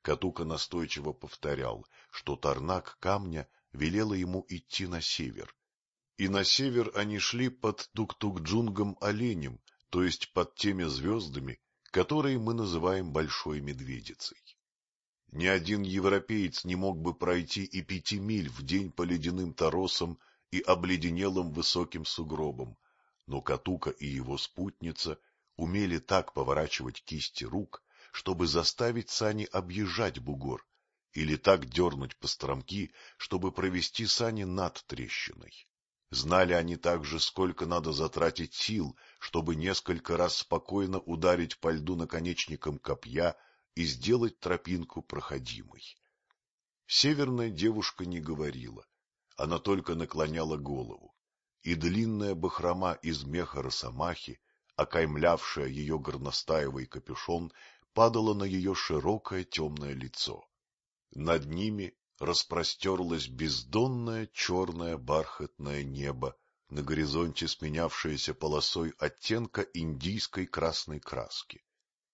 Катука настойчиво повторял, что Тарнак камня велела ему идти на север. И на север они шли под Туктук-Джунгом-оленем, то есть под теми звездами, которые мы называем Большой Медведицей. Ни один европеец не мог бы пройти и 5 миль в день по ледяным торосам и обледенелым высоким сугробам, но Катука и его спутница умели так поворачивать кисти рук, чтобы заставить сани объезжать бугор, или так дернуть постромки, чтобы провести сани над трещиной. Знали они также, сколько надо затратить сил, чтобы несколько раз спокойно ударить по льду наконечником копья и сделать тропинку проходимой. Северная девушка не говорила, она только наклоняла голову, и длинная бахрома из меха росомахи, окаймлявшая ее горностаевый капюшон, падала на ее широкое темное лицо. Над ними распростерлось бездонное черное бархатное небо, на горизонте сменявшееся полосой оттенка индийской красной краски.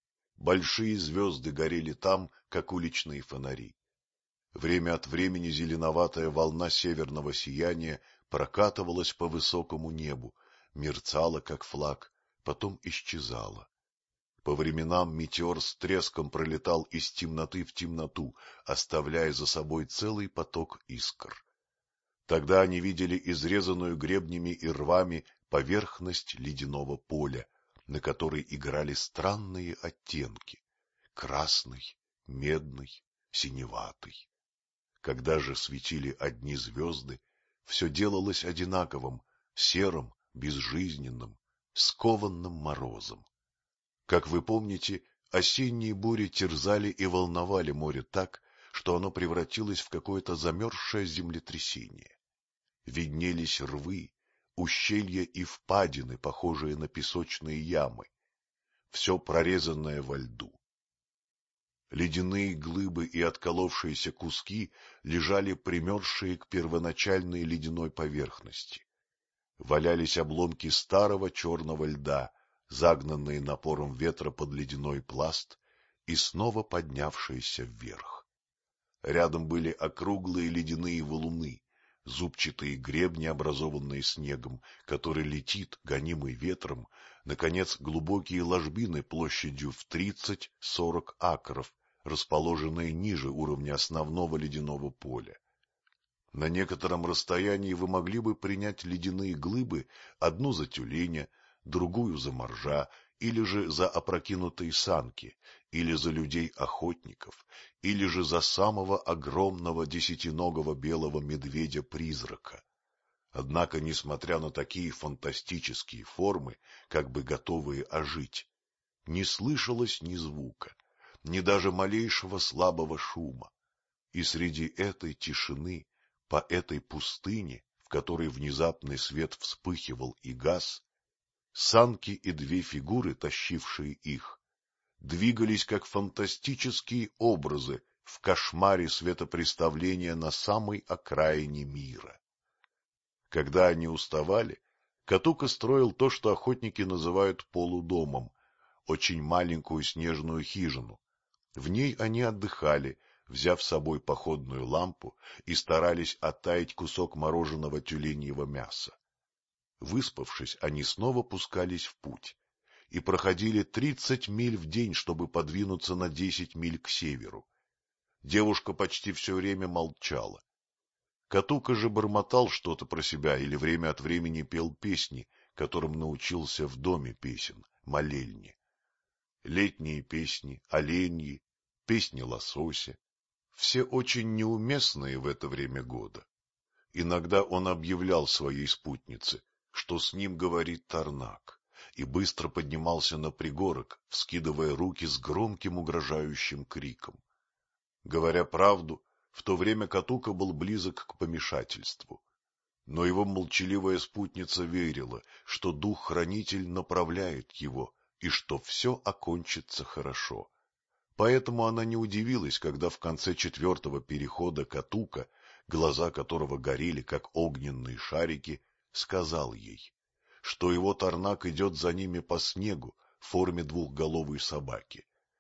Большие звезды горели там, как уличные фонари. Время от времени зеленоватая волна северного сияния прокатывалась по высокому небу, мерцала, как флаг, потом исчезала. По временам метеор с треском пролетал из темноты в темноту, оставляя за собой целый поток искр. Тогда они видели изрезанную гребнями и рвами поверхность ледяного поля, на которой играли странные оттенки — красный, медный, синеватый. Когда же светили одни звезды, все делалось одинаковым, серым, безжизненным, скованным морозом. Как вы помните, осенние бури терзали и волновали море так, что оно превратилось в какое-то замерзшее землетрясение. Виднелись рвы, ущелья и впадины, похожие на песочные ямы, все прорезанное во льду. Ледяные глыбы и отколовшиеся куски лежали примерзшие к первоначальной ледяной поверхности. Валялись обломки старого черного льда, загнанные напором ветра под ледяной пласт и снова поднявшиеся вверх. Рядом были округлые ледяные валуны, зубчатые гребни, образованные снегом, который летит, гонимый ветром, наконец, глубокие ложбины площадью в 30-40 акров, расположенные ниже уровня основного ледяного поля. На некотором расстоянии вы могли бы принять ледяные глыбы, одну за тюленя, другую за моржа, или же за опрокинутые санки, или за людей-охотников, или же за самого огромного десятиногого белого медведя-призрака. Однако, несмотря на такие фантастические формы, как бы готовые ожить, не слышалось ни звука, ни даже малейшего слабого шума. И среди этой тишины, по этой пустыне, в которой внезапный свет вспыхивал и гас, санки и две фигуры, тащившие их, двигались как фантастические образы в кошмаре светопреставления на самой окраине мира. Когда они уставали, Катука строил то, что охотники называют полудомом, очень маленькую снежную хижину. В ней они отдыхали, взяв с собой походную лампу, и старались оттаять кусок мороженого тюленьего мяса. Выспавшись, они снова пускались в путь и проходили 30 миль в день, чтобы подвинуться на 10 миль к северу. Девушка почти все время молчала. Катука же бормотал что-то про себя или время от времени пел песни, которым научился в доме песен, молельне. Летние песни, оленьи, песни лосося — все очень неуместные в это время года. Иногда он объявлял своей спутнице, что с ним говорит Тарнак, и быстро поднимался на пригорок, вскидывая руки с громким угрожающим криком. Говоря правду, в то время Катука был близок к помешательству. Но его молчаливая спутница верила, что дух-хранитель направляет его, и что все окончится хорошо. Поэтому она не удивилась, когда в конце 4-го перехода Катука, глаза которого горели, как огненные шарики, сказал ей, что его Тарнак идет за ними по снегу в форме двухголовой собаки.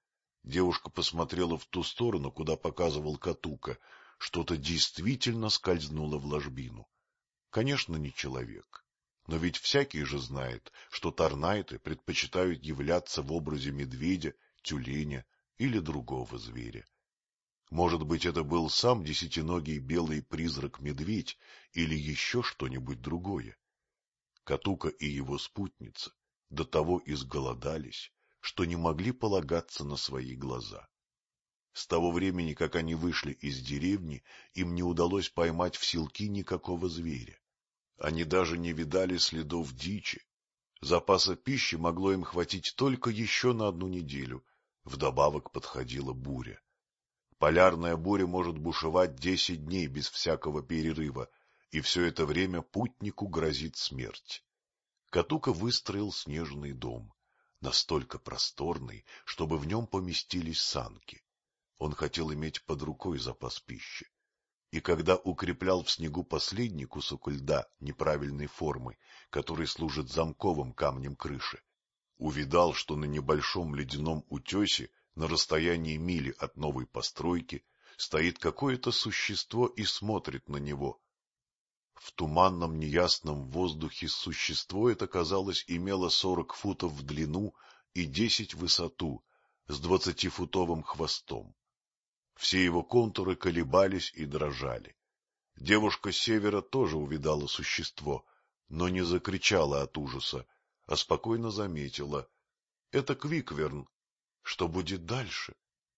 Девушка посмотрела в ту сторону, куда показывал Катука. Что-то действительно скользнуло в ложбину. Конечно, не человек. Но ведь всякий же знает, что торнайты предпочитают являться в образе медведя, тюленя или другого зверя. Может быть, это был сам десятиногий белый призрак-медведь или еще что-нибудь другое. Катука и его спутница до того изголодались, что не могли полагаться на свои глаза. С того времени, как они вышли из деревни, им не удалось поймать в селки никакого зверя. Они даже не видали следов дичи. Запаса пищи могло им хватить только еще на 1 неделю. Вдобавок подходила буря. Полярная буря может бушевать 10 дней без всякого перерыва, и все это время путнику грозит смерть. Катука выстроил снежный дом, настолько просторный, чтобы в нем поместились санки. Он хотел иметь под рукой запас пищи. И когда укреплял в снегу последний кусок льда неправильной формы, который служит замковым камнем крыши, увидал, что на небольшом ледяном утесе, на расстоянии мили от новой постройки, стоит какое-то существо и смотрит на него. В туманном неясном воздухе существо это, казалось, имело 40 футов в длину и 10 в высоту, с 20-футовым хвостом. Все его контуры колебались и дрожали. Девушка с севера тоже увидала существо, но не закричала от ужаса, а спокойно заметила: это Квикверн. Что будет дальше?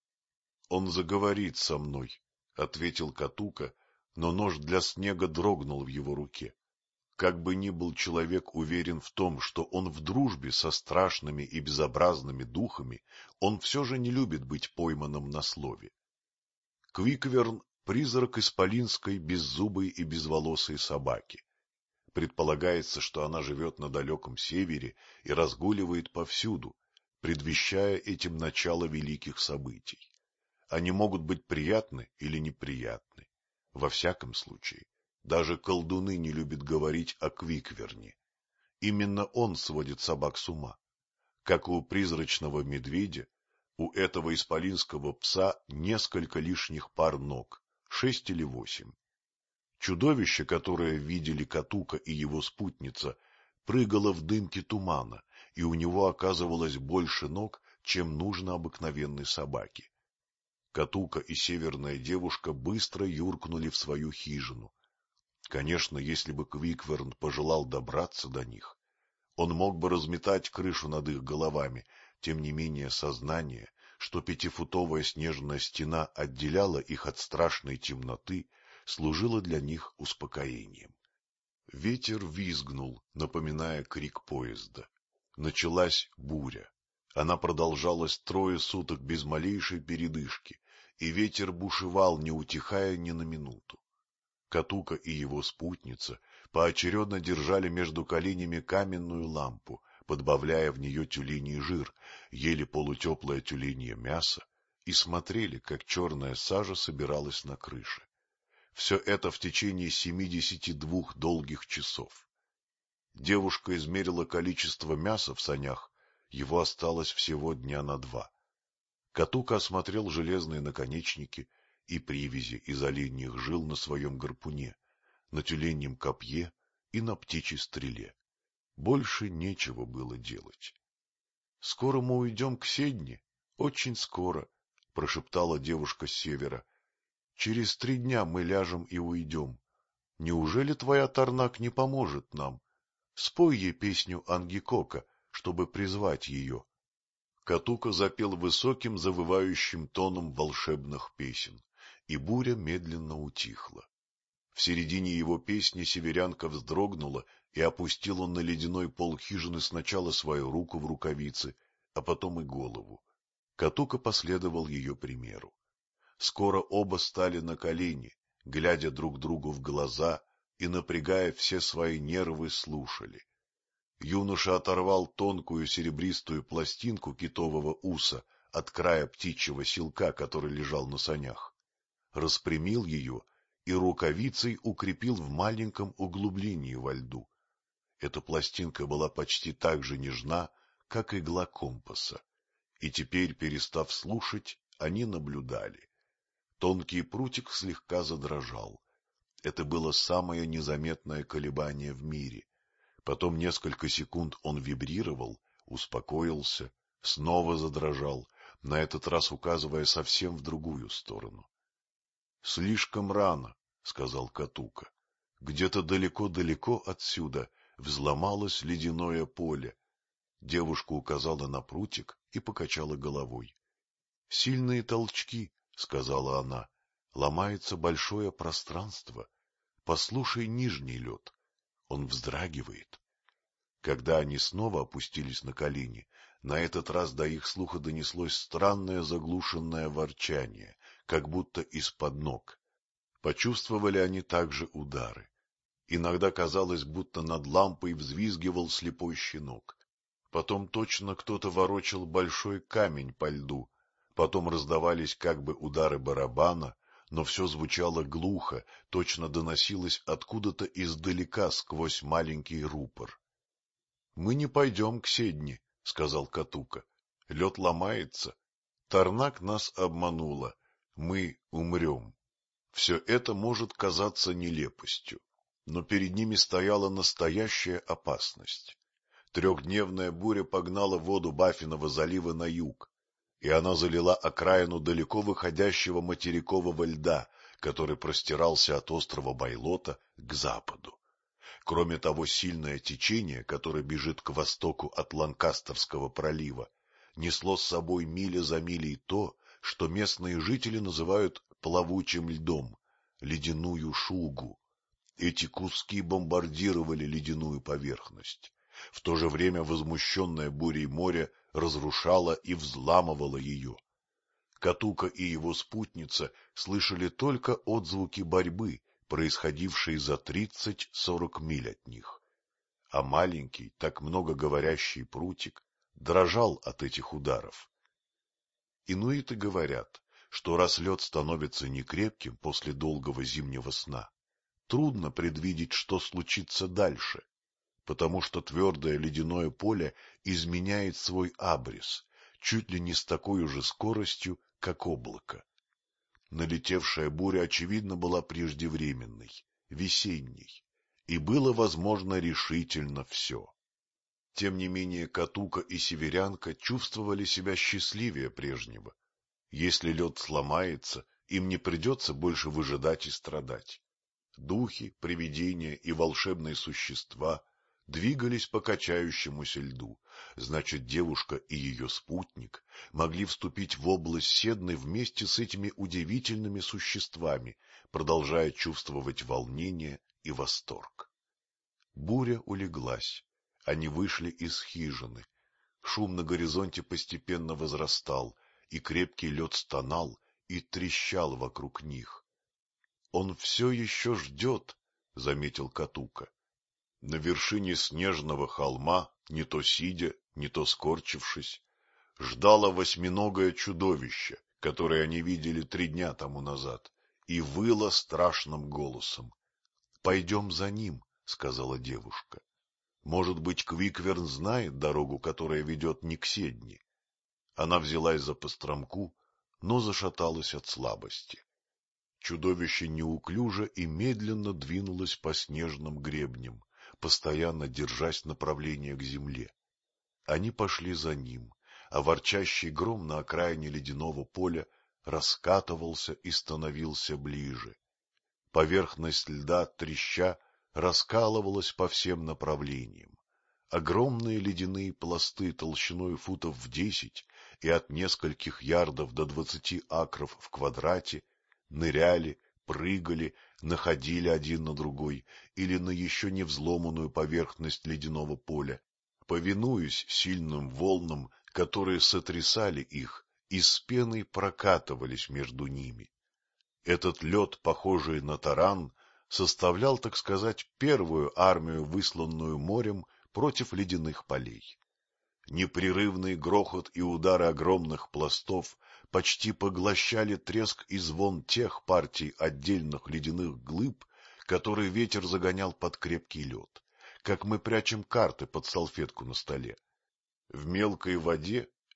Он заговорит со мной, — ответил Катука, но нож для снега дрогнул в его руке. Как бы ни был человек уверен в том, что он в дружбе со страшными и безобразными духами, он все же не любит быть пойманным на слове. Квикверн — призрак исполинской беззубой и безволосой собаки. Предполагается, что она живет на далеком севере и разгуливает повсюду, предвещая этим начало великих событий. Они могут быть приятны или неприятны. Во всяком случае, даже колдуны не любят говорить о Квикверне. Именно он сводит собак с ума. Как и у призрачного медведя, у этого исполинского пса несколько лишних пар ног, 6 или 8. Чудовище, которое видели Катука и его спутница, прыгало в дымке тумана, и у него оказывалось больше ног, чем нужно обыкновенной собаке. Катука и северная девушка быстро юркнули в свою хижину. Конечно, если бы Квикверн пожелал добраться до них, он мог бы разметать крышу над их головами, тем не менее сознание, что 5-футовая снежная стена отделяла их от страшной темноты, служило для них успокоением. Ветер визгнул, напоминая крик поезда. Началась буря. Она продолжалась 3 суток без малейшей передышки, и ветер бушевал, не утихая ни на минуту. Катука и его спутница поочередно держали между коленями каменную лампу, подбавляя в нее тюленей жир, ели полутеплое тюленье мясо и смотрели, как черная сажа собиралась на крыше. Все это в течение 72 долгих часов. Девушка измерила количество мяса в санях, его осталось всего дня на 2. Катука осмотрел железные наконечники и привязи из оленьих жил на своем гарпуне, на тюленьем копье и на птичьей стреле. Больше нечего было делать. — Скоро мы уйдем к Седне, очень скоро, — прошептала девушка с севера. — Через 3 дня мы ляжем и уйдем. Неужели твоя Тарнак не поможет нам? Спой ей песню Ангикока, чтобы призвать ее. Катука запел высоким завывающим тоном волшебных песен, и буря медленно утихла. В середине его песни северянка вздрогнула и опустила на ледяной пол хижины сначала свою руку в рукавице, а потом и голову. Катука последовал ее примеру. Скоро оба стали на колени, глядя друг другу в глаза и, напрягая все свои нервы, слушали. Юноша оторвал тонкую серебристую пластинку китового уса от края птичьего селка, который лежал на санях, распрямил ее и рукавицей укрепил в маленьком углублении во льду. Эта пластинка была почти так же нежна, как игла компаса, и теперь, перестав слушать, они наблюдали. Тонкий прутик слегка задрожал. Это было самое незаметное колебание в мире. Потом несколько секунд он вибрировал, успокоился, снова задрожал, на этот раз указывая совсем в другую сторону. — Слишком рано, — сказал Катука. Где-то далеко-далеко отсюда взломалось ледяное поле. Девушка указала на прутик и покачала головой. — Сильные толчки, — сказала она, — ломается большое пространство. Послушай нижний лед. Он вздрагивает. Когда они снова опустились на колени, на этот раз до их слуха донеслось странное заглушенное ворчание, как будто из-под ног. Почувствовали они также удары. Иногда казалось, будто над лампой взвизгивал слепой щенок. Потом точно кто-то ворочал большой камень по льду. Потом раздавались как бы удары барабана, но все звучало глухо, точно доносилось откуда-то издалека сквозь маленький рупор. — Мы не пойдем к Седни, — сказал Катука. — Лед ломается. Тарнак нас обманула. Мы умрем. Все это может казаться нелепостью, но перед ними стояла настоящая опасность. Трехдневная буря погнала воду Баффинова залива на юг, и она залила окраину далеко выходящего материкового льда, который простирался от острова Байлота к западу. Кроме того, сильное течение, которое бежит к востоку от Ланкастерского пролива, несло с собой миля за милей то, что местные жители называют плавучим льдом, ледяную шугу. Эти куски бомбардировали ледяную поверхность. В то же время возмущенное бурей море разрушало и взламывало ее. Катука и его спутница слышали только отзвуки борьбы, происходившие за 30-40 миль от них. А маленький, так много говорящий прутик дрожал от этих ударов. Инуиты говорят, что раз лед становится некрепким после долгого зимнего сна, трудно предвидеть, что случится дальше, потому что твердое ледяное поле изменяет свой абрис, чуть ли не с такой же скоростью, как облако. Налетевшая буря, очевидно, была преждевременной, весенней, и было возможно решительно все. Тем не менее Катука и северянка чувствовали себя счастливее прежнего. Если лед сломается, им не придется больше выжидать и страдать. Духи, привидения и волшебные существа двигались по качающемуся льду, значит, девушка и ее спутник могли вступить в область Седны вместе с этими удивительными существами, продолжая чувствовать волнение и восторг. Буря улеглась, они вышли из хижины. Шум на горизонте постепенно возрастал, и крепкий лед стонал и трещал вокруг них. — Он все еще ждет, — заметил Катука. На вершине снежного холма, не то сидя, не то скорчившись, ждало восьминогое чудовище, которое они видели 3 дня тому назад, и выло страшным голосом. — Пойдем за ним, — сказала девушка. — Может быть, Квикверн знает дорогу, которая ведет не к Седни. Она взялась за постромку, но зашаталась от слабости. Чудовище неуклюже и медленно двинулось по снежным гребням, постоянно держась направления к земле. Они пошли за ним, а ворчащий гром на окраине ледяного поля раскатывался и становился ближе. Поверхность льда, треща, раскалывалась по всем направлениям. Огромные ледяные пласты толщиной футов в 10 и от нескольких ярдов до 20 акров в квадрате ныряли, прыгали, находили один на другой или на еще не взломанную поверхность ледяного поля, повинуясь сильным волнам, которые сотрясали их и с пеной прокатывались между ними. Этот лед, похожий на таран, составлял, так сказать, первую армию, высланную морем против ледяных полей. Непрерывный грохот и удары огромных пластов почти поглощали треск и звон тех партий отдельных ледяных глыб, которые ветер загонял под крепкий лед, как мы прячем карты под салфетку на столе. В мелкой воде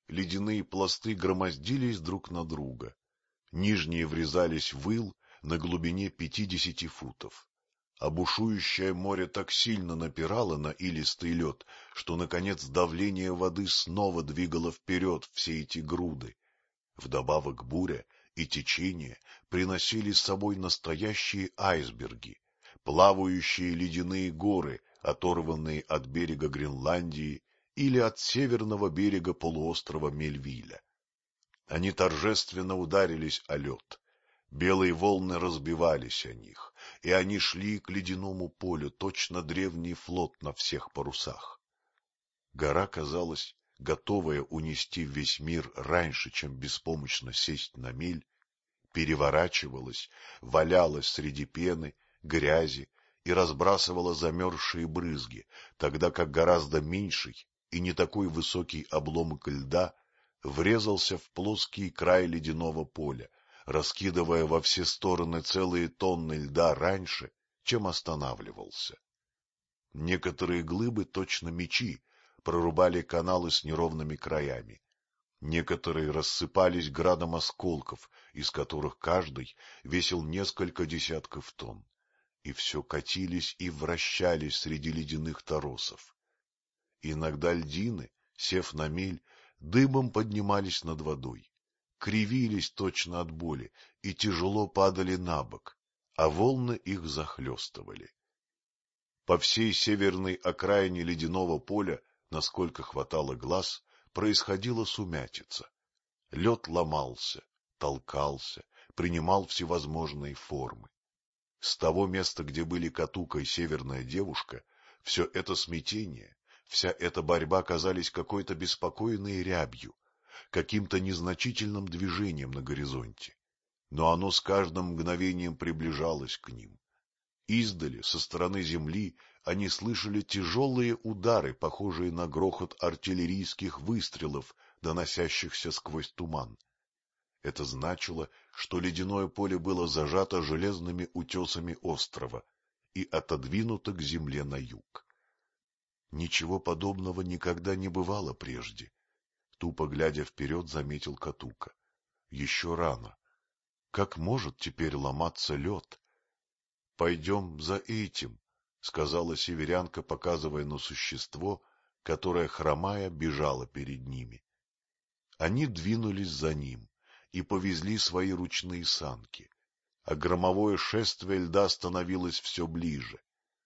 Ледяные пласты громоздились друг на друга. Нижние врезались в ил на глубине 50 футов. А бушующее море так сильно напирало на илистый лед, что, наконец, давление воды снова двигало вперед все эти груды. Вдобавок буря и течение приносили с собой настоящие айсберги, плавающие ледяные горы, оторванные от берега Гренландии или от северного берега полуострова Мельвиля. Они торжественно ударились о лед. Белые волны разбивались о них, и они шли к ледяному полю, точно древний флот на всех парусах. Гора, казалось, готовая унести весь мир раньше, чем беспомощно сесть на мель, переворачивалась, валялась среди пены, грязи и разбрасывала замерзшие брызги, тогда как гораздо меньший и не такой высокий обломок льда врезался в плоский край ледяного поля, раскидывая во все стороны целые тонны льда раньше, чем останавливался. Некоторые глыбы, точно мечи, прорубали каналы с неровными краями. Некоторые рассыпались градом осколков, из которых каждый весил несколько десятков тонн, и все катились и вращались среди ледяных торосов. Иногда льдины, сев на мель, дымом поднимались над водой, кривились точно от боли и тяжело падали на бок, а волны их захлестывали. По всей северной окраине ледяного поля, насколько хватало глаз, происходила сумятица. Лед ломался, толкался, принимал всевозможные формы. С того места, где были Катука и северная девушка, все это смятение, вся эта борьба казались какой-то беспокойной рябью, каким-то незначительным движением на горизонте. Но оно с каждым мгновением приближалось к ним. Издали, со стороны земли, они слышали тяжелые удары, похожие на грохот артиллерийских выстрелов, доносящихся сквозь туман. Это значило, что ледяное поле было зажато железными утесами острова и отодвинуто к земле на юг. Ничего подобного никогда не бывало прежде. Тупо глядя вперед, заметил Катука. Еще рано. Как может теперь ломаться лед? — Пойдем за этим, — сказала северянка, показывая на существо, которое, хромая, бежало перед ними. Они двинулись за ним и повезли свои ручные санки, а громовое шествие льда становилось все ближе.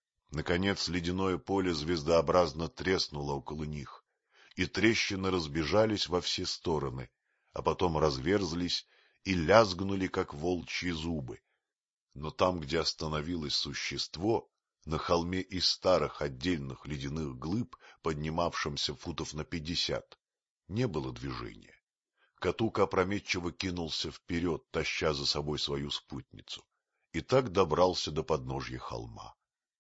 Наконец ледяное поле звездообразно треснуло около них, и трещины разбежались во все стороны, а потом разверзлись и лязгнули, как волчьи зубы. Но там, где остановилось существо, на холме из старых отдельных ледяных глыб, поднимавшемся футов на 50, не было движения. Катука опрометчиво кинулся вперед, таща за собой свою спутницу, и так добрался до подножья холма.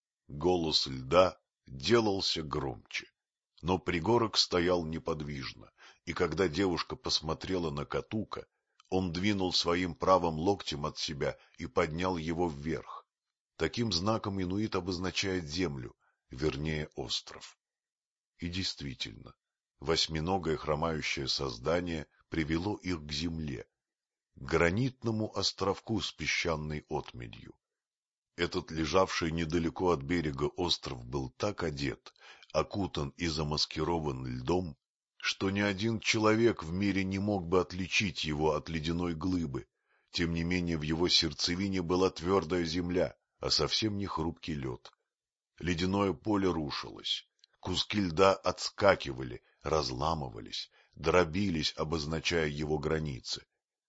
Голос льда делался громче, но пригорок стоял неподвижно, и когда девушка посмотрела на Катука, он двинул своим правым локтем от себя и поднял его вверх. Таким знаком инуит обозначает землю, вернее остров. И действительно, восьминогое хромающее создание привело их к земле, к гранитному островку с песчаной отмелью. Этот лежавший недалеко от берега остров был так одет, окутан и замаскирован льдом, что ни один человек в мире не мог бы отличить его от ледяной глыбы. Тем не менее в его сердцевине была твердая земля, а совсем не хрупкий лед. Ледяное поле рушилось, куски льда отскакивали, разламывались, дробились, обозначая его границы.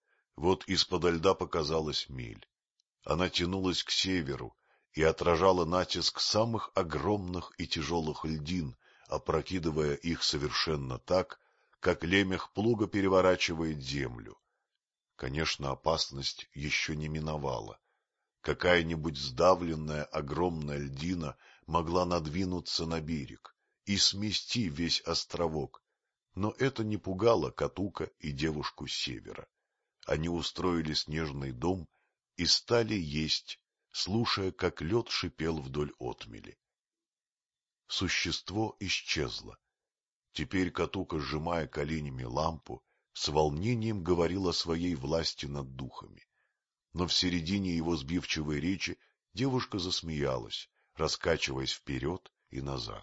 Вот из-подо льда показалась мель. Она тянулась к северу и отражала натиск самых огромных и тяжелых льдин, опрокидывая их совершенно так, как лемех плуга переворачивает землю. Конечно, опасность еще не миновала. Какая-нибудь сдавленная огромная льдина могла надвинуться на берег и смести весь островок, но это не пугало Катука и девушку с севера. Они устроили снежный дом и стали есть, слушая, как лед шипел вдоль отмели. Существо исчезло. Теперь Катука, сжимая коленями лампу, с волнением говорил о своей власти над духами. Но в середине его сбивчивой речи девушка засмеялась, раскачиваясь вперед и назад.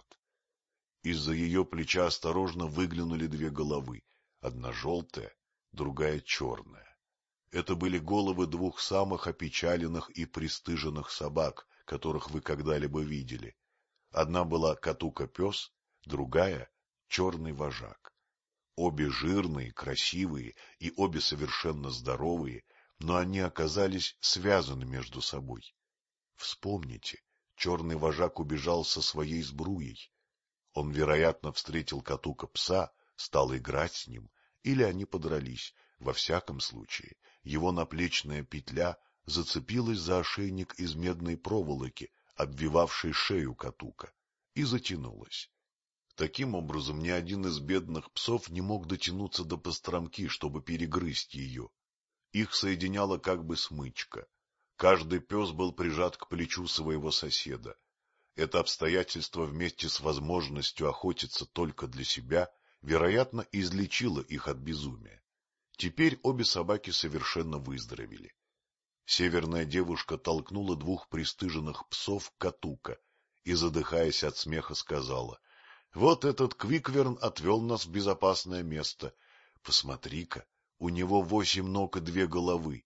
Из-за ее плеча осторожно выглянули две головы, одна желтая, другая черная. Это были головы двух самых опечаленных и пристыженных собак, которых вы когда-либо видели. Одна была Катука-пес, другая — черный вожак. Обе жирные, красивые и обе совершенно здоровые, но они оказались связаны между собой. Вспомните, черный вожак убежал со своей сбруей. Он, вероятно, встретил Катука-пса, стал играть с ним, или они подрались. Во всяком случае, его наплечная петля зацепилась за ошейник из медной проволоки, обвивавшей шею Катука, и затянулась. Таким образом, ни один из бедных псов не мог дотянуться до постромки, чтобы перегрызть ее. Их соединяла как бы смычка. Каждый пес был прижат к плечу своего соседа. Это обстоятельство вместе с возможностью охотиться только для себя, вероятно, излечило их от безумия. Теперь обе собаки совершенно выздоровели. Северная девушка толкнула двух пристыженных псов Катука и, задыхаясь от смеха, сказала: — Вот этот Квикверн отвел нас в безопасное место. Посмотри-ка, у него 8 ног и 2 головы.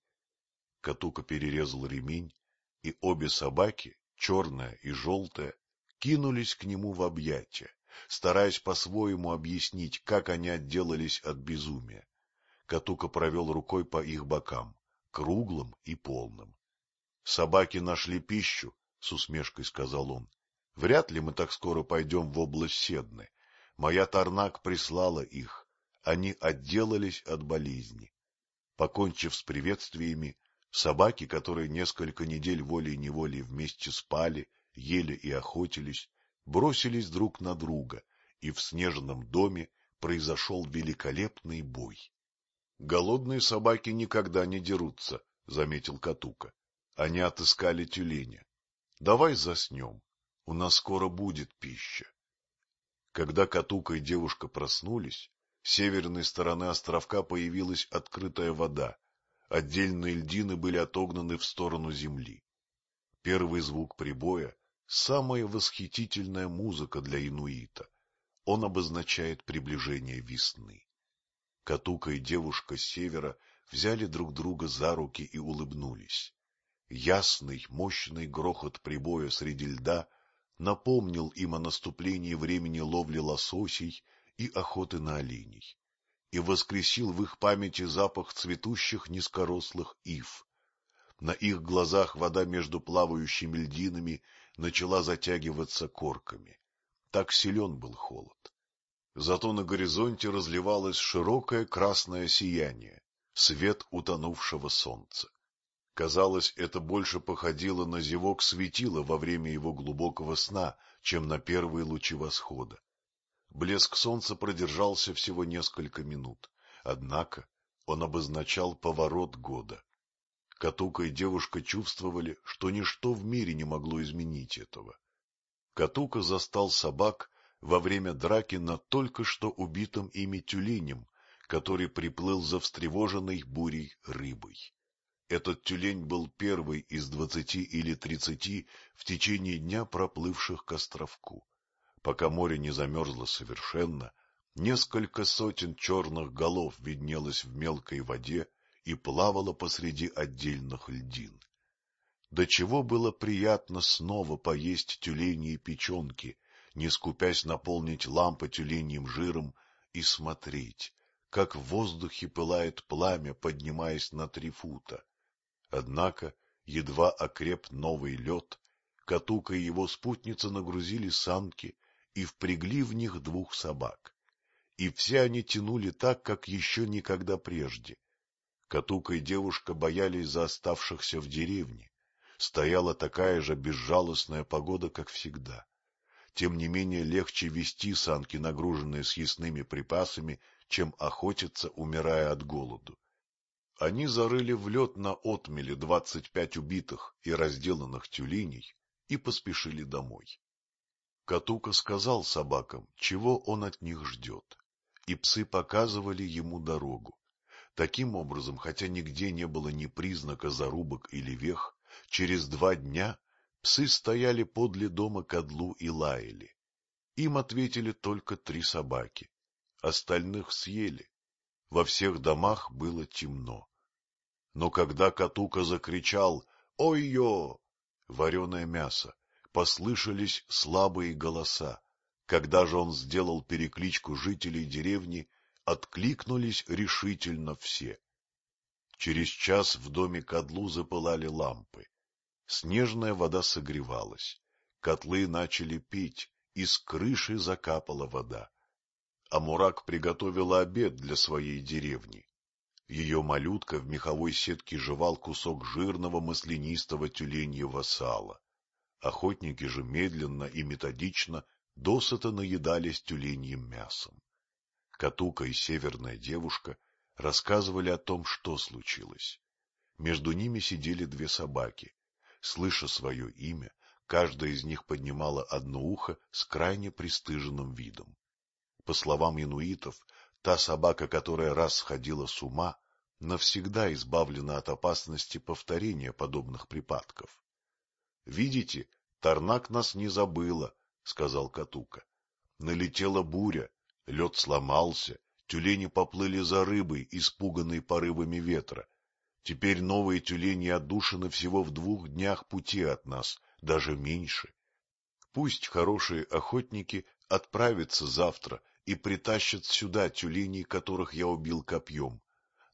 Катука перерезал ремень, и обе собаки, черная и желтая, кинулись к нему в объятия, стараясь по-своему объяснить, как они отделались от безумия. Катука провел рукой по их бокам, круглым и полным. — Собаки нашли пищу, — с усмешкой сказал он. — Вряд ли мы так скоро пойдем в область Седны. Моя Тарнак прислала их. Они отделались от болезни. Покончив с приветствиями, собаки, которые несколько недель волей-неволей вместе спали, ели и охотились, бросились друг на друга, и в снежном доме произошел великолепный бой. — Голодные собаки никогда не дерутся, — заметил Катука. Они отыскали тюленя. Давай заснем, у нас скоро будет пища. Когда Катука и девушка проснулись, с северной стороны островка появилась открытая вода. Отдельные льдины были отогнаны в сторону земли. Первый звук прибоя — самая восхитительная музыка для инуита. Он обозначает приближение весны. Катука и девушка с севера взяли друг друга за руки и улыбнулись. Ясный, мощный грохот прибоя среди льда напомнил им о наступлении времени ловли лососей и охоты на оленей, и воскресил в их памяти запах цветущих низкорослых ив. На их глазах вода между плавающими льдинами начала затягиваться корками. Так силен был холод. Зато на горизонте разливалось широкое красное сияние, свет утонувшего солнца. Казалось, это больше походило на зевок светила во время его глубокого сна, чем на первые лучи восхода. Блеск солнца продержался всего несколько минут, однако он обозначал поворот года. Катука и девушка чувствовали, что ничто в мире не могло изменить этого. Катука застал собак во время драки над только что убитым ими тюленем, который приплыл за встревоженной бурей рыбой. Этот тюлень был первый из 20 или 30 в течение дня проплывших к островку. Пока море не замерзло совершенно, несколько сотен черных голов виднелось в мелкой воде и плавало посреди отдельных льдин. До чего было приятно снова поесть тюленьи печенки, не скупясь наполнить лампы тюленьим жиром и смотреть, как в воздухе пылает пламя, поднимаясь на 3 фута. Однако, едва окреп новый лед, Катука и его спутница нагрузили санки и впрягли в них 2 собак. И все они тянули так, как еще никогда прежде. Катука и девушка боялись за оставшихся в деревне. Стояла такая же безжалостная погода, как всегда. Тем не менее легче вести санки, нагруженные съестными припасами, чем охотиться, умирая от голоду. Они зарыли в лед на отмеле 25 убитых и разделанных тюленей и поспешили домой. Катука сказал собакам, чего он от них ждет, и псы показывали ему дорогу. Таким образом, хотя нигде не было ни признака зарубок или вех, через 2 дня псы стояли подле дома Кадлу и лаяли. Им ответили только 3 собаки, остальных съели. Во всех домах было темно. Но когда Катука закричал «Ой-ё!» вареное мясо, послышались слабые голоса. Когда же он сделал перекличку жителей деревни, откликнулись решительно все. Через час в доме Кадлу запылали лампы. Снежная вода согревалась, котлы начали петь, из крыши закапала вода. Амурак приготовила обед для своей деревни. Ее малютка в меховой сетке жевал кусок жирного маслянистого тюленьего сала. Охотники же медленно и методично досыта наедались тюленьим мясом. Катука и северная девушка рассказывали о том, что случилось. Между ними сидели 2 собаки. Слыша свое имя, каждая из них поднимала одно ухо с крайне пристыженным видом. По словам инуитов, та собака, которая раз сходила с ума, навсегда избавлена от опасности повторения подобных припадков. — Видите, Тарнак нас не забыла, — сказал Катука. Налетела буря, лед сломался, тюлени поплыли за рыбой, испуганные порывами ветра. Теперь новые тюлени отдушины всего в 2 днях пути от нас, даже меньше. Пусть хорошие охотники отправятся завтра и притащат сюда тюленей, которых я убил копьем.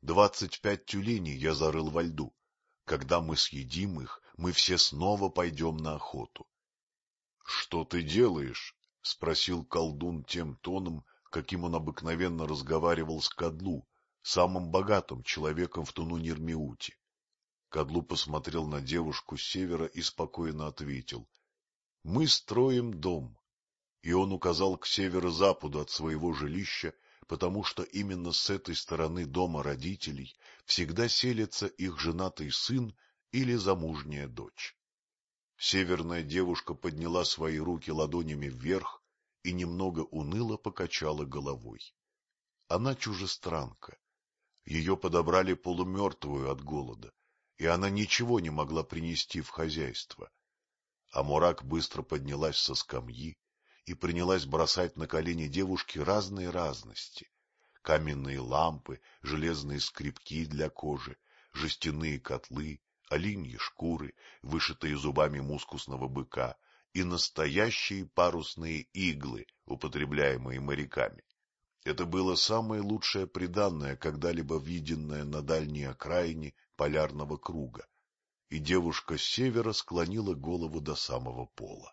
25 тюленей я зарыл во льду. Когда мы съедим их, мы все снова пойдем на охоту. — Что ты делаешь? — спросил колдун тем тоном, каким он обыкновенно разговаривал с Кадлу, самым богатым человеком в Туну-Нирмеуте. Кадлу посмотрел на девушку с севера и спокойно ответил: — Мы строим дом. И он указал к северо-западу от своего жилища, потому что именно с этой стороны дома родителей всегда селится их женатый сын или замужняя дочь. Северная девушка подняла свои руки ладонями вверх и немного уныло покачала головой. Она чужестранка. Ее подобрали полумертвую от голода, и она ничего не могла принести в хозяйство. Амурак быстро поднялась со скамьи и принялась бросать на колени девушки разные разности: каменные лампы, железные скребки для кожи, жестяные котлы, оленьи шкуры, вышитые зубами мускусного быка, и настоящие парусные иглы, употребляемые моряками. Это было самое лучшее приданное, когда-либо виденное на дальней окраине полярного круга, и девушка с севера склонила голову до самого пола.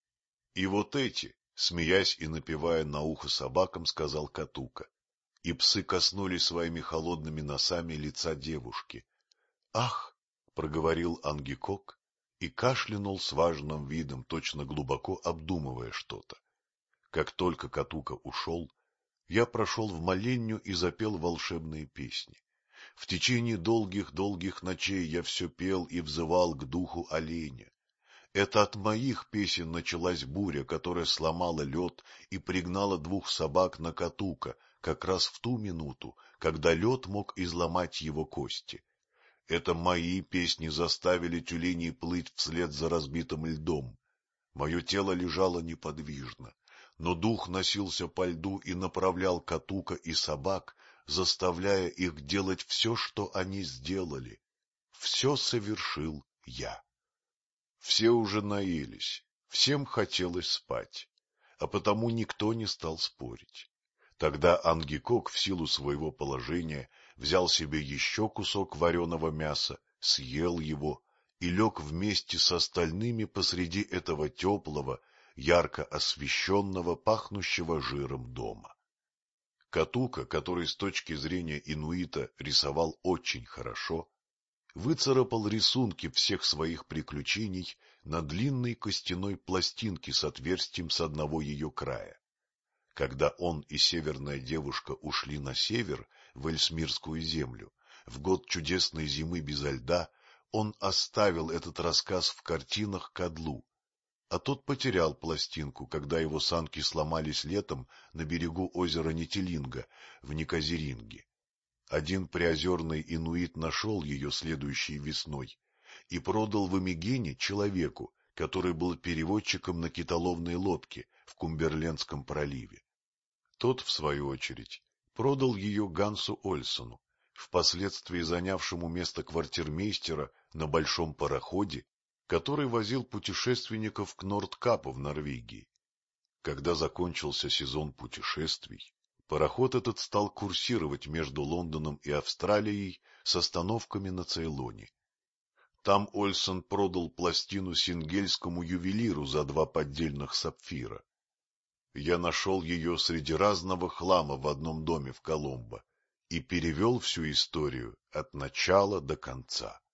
И вот эти, смеясь и напевая на ухо собакам, сказал Катука, и псы коснулись своими холодными носами лица девушки. — Ах! — проговорил Ангикок и кашлянул с важным видом, точно глубоко обдумывая что-то. Как только Катука ушел, я прошел в моленью и запел волшебные песни. В течение долгих-долгих ночей я все пел и взывал к духу оленя. Это от моих песен началась буря, которая сломала лед и пригнала 2 собак на Катука, как раз в ту минуту, когда лед мог изломать его кости. Это мои песни заставили тюленей плыть вслед за разбитым льдом. Мое тело лежало неподвижно, но дух носился по льду и направлял Катука и собак, заставляя их делать все, что они сделали. Все совершил я. Все уже наелись, всем хотелось спать, а потому никто не стал спорить. Тогда Ангикок в силу своего положения взял себе еще кусок вареного мяса, съел его и лег вместе с остальными посреди этого теплого, ярко освещенного, пахнущего жиром дома. Катука, который с точки зрения инуита рисовал очень хорошо, выцарапал рисунки всех своих приключений на длинной костяной пластинке с отверстием с одного ее края. Когда он и северная девушка ушли на север, в Эльсмирскую землю, в год чудесной зимы безо льда, он оставил этот рассказ в картинах Кадлу. а тот потерял пластинку, когда его санки сломались летом на берегу озера Нетелинга в Никозеринге. Один приозерный инуит нашел ее следующей весной и продал в Эмигене человеку, который был переводчиком на китоловной лодке в Кумберлендском проливе. Тот, в свою очередь, продал ее Гансу Ольсону, впоследствии занявшему место квартирмейстера на большом пароходе, который возил путешественников к Нордкапу в Норвегии. Когда закончился сезон путешествий, пароход этот стал курсировать между Лондоном и Австралией с остановками на Цейлоне. Там Ольсон продал пластину сингельскому ювелиру за 2 поддельных сапфира. Я нашел ее среди разного хлама в одном доме в Коломбо и перевел всю историю от начала до конца.